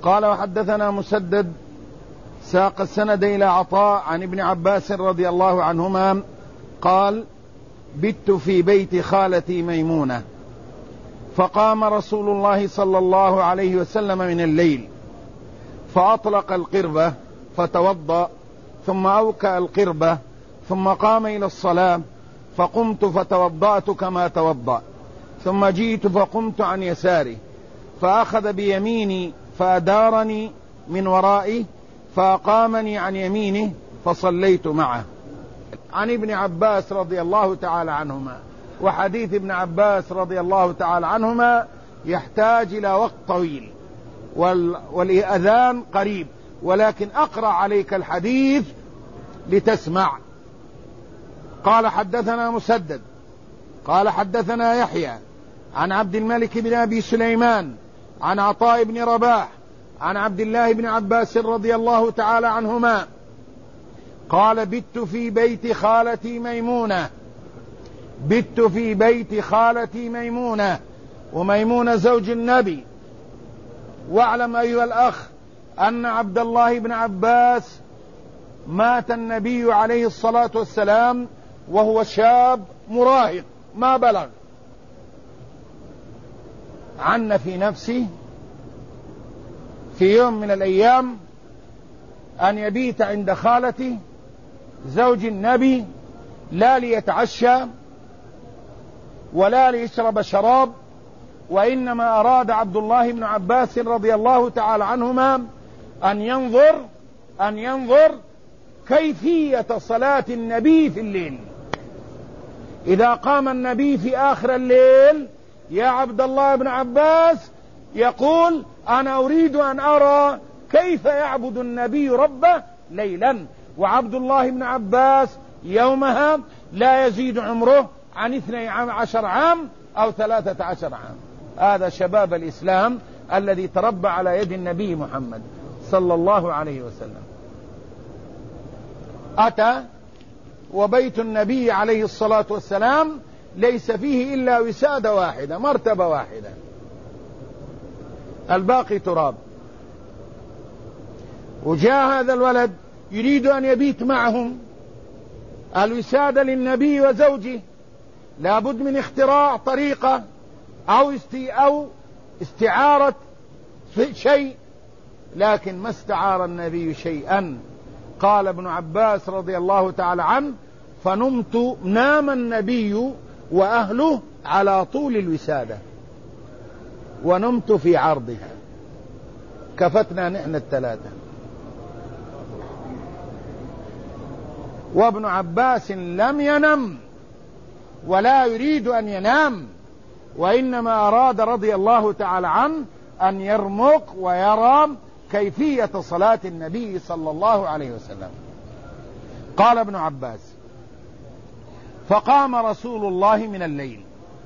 قال وحدثنا مسدد ساق السند إلى عطاء عن ابن عباس رضي الله عنهما قال بت في بيت خالتي ميمونة فقام رسول الله صلى الله عليه وسلم من الليل فأطلق القربة فتوضأ ثم أوكأ القربة ثم قام إلى الصلاة فقمت فتوضأت كما توضأ ثم جئت فقمت عن يساري فأخذ بيميني فأدارني من ورائي فأقامني عن يمينه فصليت معه. عن ابن عباس رضي الله تعالى عنهما. وحديث ابن عباس رضي الله تعالى عنهما يحتاج إلى وقت طويل والأذان قريب، ولكن أقرأ عليك الحديث لتسمع. قال حدثنا مسدد قال حدثنا يحيى عن عبد الملك بن أبي سليمان عن عطاء بن رباح عن عبد الله بن عباس رضي الله تعالى عنهما قال بت في بيت خالتي ميمونة. بت في بيت خالتي ميمونة، وميمونة زوج النبي. واعلم أيها الأخ أن عبد الله بن عباس مات النبي عليه الصلاة والسلام وهو شاب مراهق ما بلغ. عن في نفسه في يوم من الأيام أن يبيت عند خالته زوج النبي، لا ليتعشى ولا ليشرب شراب، وإنما أراد عبد الله بن عباس رضي الله تعالى عنهما أن ينظر كيفية صلاة النبي في الليل. إذا قام النبي في آخر الليل يا عبد الله بن عباس يقول أنا أريد أن أرى كيف يعبد النبي ربه ليلا. وعبد الله بن عباس يومها لا يزيد عمره عن 12 عام أو 13 عام. هذا شباب الإسلام الذي تربى على يد النبي محمد صلى الله عليه وسلم. أتى وبيت النبي عليه الصلاة والسلام ليس فيه إلا وسادة واحدة، مرتبة واحدة، الباقي تراب. وجاء هذا الولد يريد أن يبيت معهم. الوسادة للنبي وزوجه، لابد من اختراع طريقة أو استعارة شيء، لكن ما استعار النبي شيئا. قال ابن عباس رضي الله تعالى عنه فنمت، نام النبي وأهله على طول الوسادة ونمت في عرضها، كفتنا نحن الثلاثة. وابن عباس لم ينم ولا يريد أن ينام، وإنما أراد رضي الله تعالى عنه أن يرمق ويرى كيفية صلاة النبي صلى الله عليه وسلم. قال ابن عباس فقام رسول الله من الليل،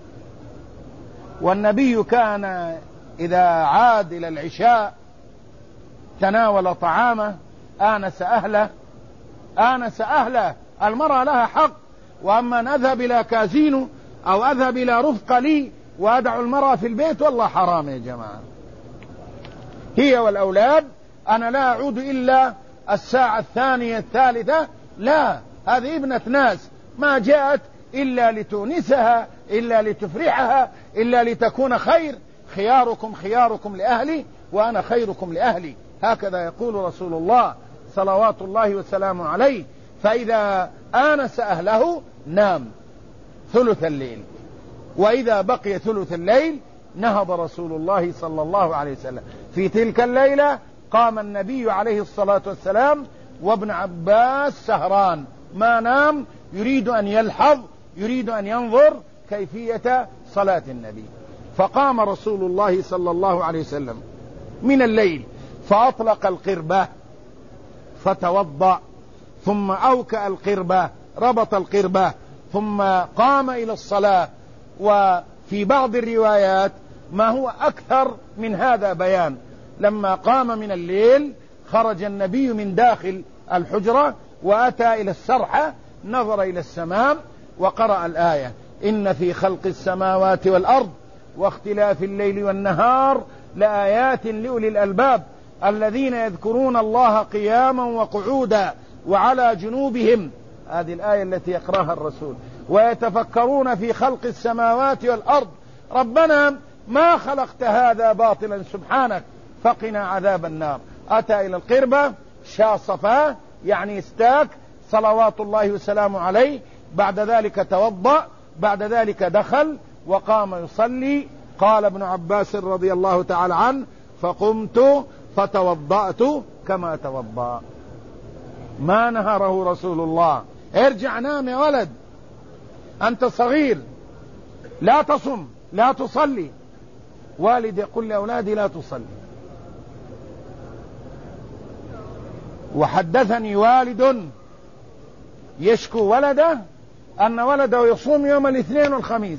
والنبي كان إذا عاد إلى العشاء تناول طعامه، آنس أهله. المرأة لها حق، وأما أن أذهب إلى كازينو أو أذهب إلى رفقة لي وأدع المرأة في البيت والله حرام يا جماعة. هي والأولاد، أنا لا أعود إلا الساعة الثانية الثالثة، لا، هذه ابنة ناس ما جاءت إلا لتونسها، إلا لتفرحها، إلا لتكون خير. خياركم خياركم لأهلي وأنا خيركم لأهلي، هكذا يقول رسول الله صلوات الله وسلامه عليه. فإذا آنس أهله نام ثلث الليل، وإذا بقي ثلث الليل نهض رسول الله صلى الله عليه وسلم. في تلك الليلة قام النبي عليه الصلاة والسلام وابن عباس سهران ما نام، يريد أن يلحظ، يريد أن ينظر كيفية صلاة النبي. فقام رسول الله صلى الله عليه وسلم من الليل فأطلق القربة فتوضأ، ثم أوكأ القربة، ربط القربة، ثم قام إلى الصلاة. وفي بعض الروايات ما هو أكثر من هذا بيان. لما قام من الليل خرج النبي من داخل الحجرة وأتى إلى السرحة، نظر إلى السماء وقرأ الآية: إن في خلق السماوات والأرض واختلاف الليل والنهار لآيات لأولي الألباب الذين يذكرون الله قياما وقعودا وعلى جنوبهم، هذه الآية التي يقرأها الرسول، ويتفكرون في خلق السماوات والأرض ربنا ما خلقت هذا باطلا سبحانك فقنا عذاب النار. أتى إلى القربة شاصفاه يعني استاك صلوات الله وسلامه عليه، بعد ذلك توضأ، بعد ذلك دخل وقام يصلي. قال ابن عباس رضي الله تعالى عنه فقمت فتوضأت كما توضأ. ما نهره رسول الله ارجع نام يا ولد، أنت صغير، لا تصم لا تصلي. والد يقول لأولادي لا تصلي. وحدثني والد يشكو ولده أن ولده يصوم يوم الاثنين والخميس،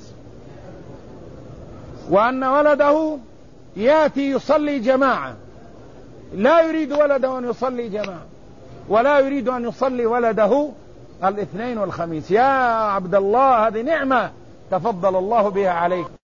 وأن ولده يأتي يصلي جماعة، لا يريد ولده أن يصلي جماعة، ولا يريد أن يصلي ولده الاثنين والخميس. يا عبد الله هذه نعمة تفضل الله بها عليك.